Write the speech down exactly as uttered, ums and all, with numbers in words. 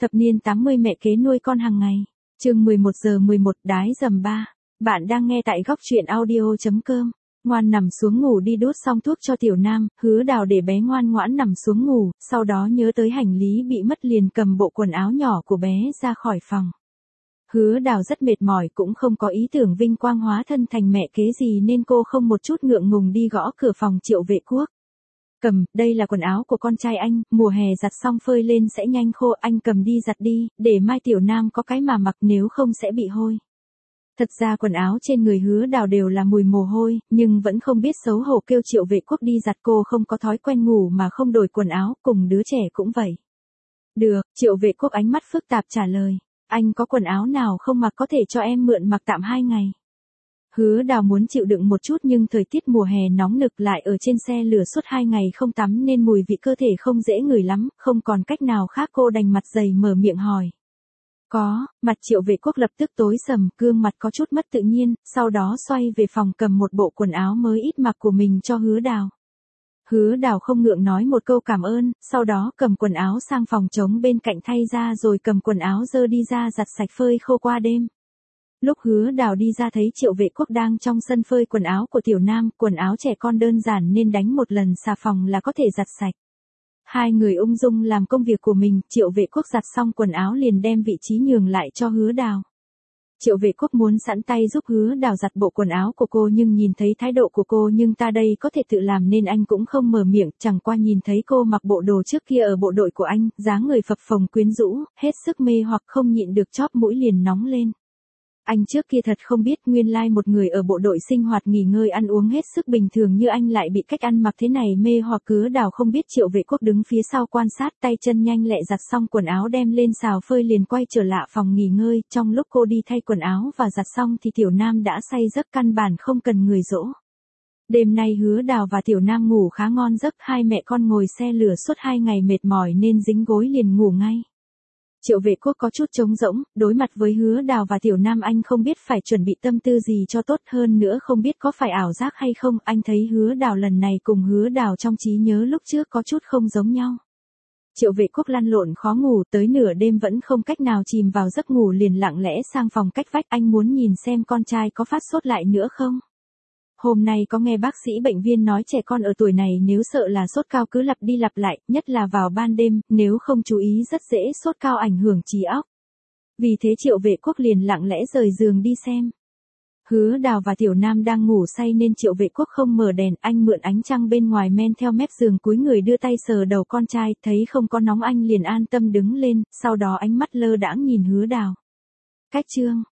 Thập niên tám mươi mẹ kế nuôi con hàng ngày. Chương mười một giờ mười một đái dầm ba. Bạn đang nghe tại góc truyện audio chấm com. Ngoan nằm xuống ngủ đi, đút xong thuốc cho Tiểu Nam, Hứa Đào để bé ngoan ngoãn nằm xuống ngủ, sau đó nhớ tới hành lý bị mất liền cầm bộ quần áo nhỏ của bé ra khỏi phòng. Hứa Đào rất mệt mỏi, cũng không có ý tưởng vinh quang hóa thân thành mẹ kế gì nên cô không một chút ngượng ngùng đi gõ cửa phòng Triệu Vệ Quốc. Cầm, đây là quần áo của con trai anh, mùa hè giặt xong phơi lên sẽ nhanh khô, anh cầm đi giặt đi, để mai Tiểu Nam có cái mà mặc, nếu không sẽ bị hôi. Thật ra quần áo trên người Hứa Đào đều là mùi mồ hôi, nhưng vẫn không biết xấu hổ kêu Triệu Vệ Quốc đi giặt. Cô không có thói quen ngủ mà không đổi quần áo, cùng đứa trẻ cũng vậy. Được, Triệu Vệ Quốc ánh mắt phức tạp trả lời, anh có quần áo nào không mặc có thể cho em mượn mặc tạm hai ngày. Hứa Đào muốn chịu đựng một chút nhưng thời tiết mùa hè nóng nực, lại ở trên xe lửa suốt hai ngày không tắm nên mùi vị cơ thể không dễ ngửi lắm, không còn cách nào khác cô đành mặt dày mở miệng hỏi. Có, mặt Triệu Vệ Quốc lập tức tối sầm, gương mặt có chút mất tự nhiên, sau đó xoay về phòng cầm một bộ quần áo mới ít mặc của mình cho Hứa Đào. Hứa Đào không ngượng nói một câu cảm ơn, sau đó cầm quần áo sang phòng trống bên cạnh thay ra rồi cầm quần áo dơ đi ra giặt sạch phơi khô qua đêm. Lúc Hứa Đào đi ra thấy Triệu Vệ Quốc đang trong sân phơi quần áo của Tiểu Nam, quần áo trẻ con đơn giản nên đánh một lần xà phòng là có thể giặt sạch. Hai người ung dung làm công việc của mình, Triệu Vệ Quốc giặt xong quần áo liền đem vị trí nhường lại cho Hứa Đào. Triệu Vệ Quốc muốn sẵn tay giúp Hứa Đào giặt bộ quần áo của cô nhưng nhìn thấy thái độ của cô nhưng ta đây có thể tự làm nên anh cũng không mở miệng, chẳng qua nhìn thấy cô mặc bộ đồ trước kia ở bộ đội của anh, dáng người phập phồng quyến rũ, hết sức mê hoặc, không nhịn được chóp mũi liền nóng lên. Anh trước kia thật không biết nguyên lai một người ở bộ đội sinh hoạt nghỉ ngơi ăn uống hết sức bình thường như anh lại bị cách ăn mặc thế này mê hoặc. Hứa Đào không biết Triệu Vệ Quốc đứng phía sau quan sát, tay chân nhanh lẹ giặt xong quần áo đem lên xào phơi liền quay trở lại phòng nghỉ ngơi. Trong lúc cô đi thay quần áo và giặt xong thì Tiểu Nam đã say giấc, căn bản không cần người dỗ. Đêm nay Hứa Đào và Tiểu Nam ngủ khá ngon giấc, hai mẹ con ngồi xe lửa suốt hai ngày mệt mỏi nên dính gối liền ngủ ngay. Triệu Vệ Quốc có chút trống rỗng, đối mặt với Hứa Đào và Tiểu Nam anh không biết phải chuẩn bị tâm tư gì cho tốt, hơn nữa không biết có phải ảo giác hay không, anh thấy Hứa Đào lần này cùng Hứa Đào trong trí nhớ lúc trước có chút không giống nhau. Triệu Vệ Quốc lăn lộn khó ngủ, tới nửa đêm vẫn không cách nào chìm vào giấc ngủ liền lặng lẽ sang phòng cách vách, anh muốn nhìn xem con trai có phát sốt lại nữa không. Hôm nay có nghe bác sĩ bệnh viên nói trẻ con ở tuổi này nếu sợ là sốt cao cứ lặp đi lặp lại, nhất là vào ban đêm, nếu không chú ý rất dễ sốt cao ảnh hưởng trí óc. Vì thế Triệu Vệ Quốc liền lặng lẽ rời giường đi xem. Hứa Đào và Tiểu Nam đang ngủ say nên Triệu Vệ Quốc không mở đèn, anh mượn ánh trăng bên ngoài men theo mép giường cúi người đưa tay sờ đầu con trai, thấy không có nóng anh liền an tâm đứng lên, sau đó ánh mắt lơ đãng nhìn Hứa Đào. Cách chương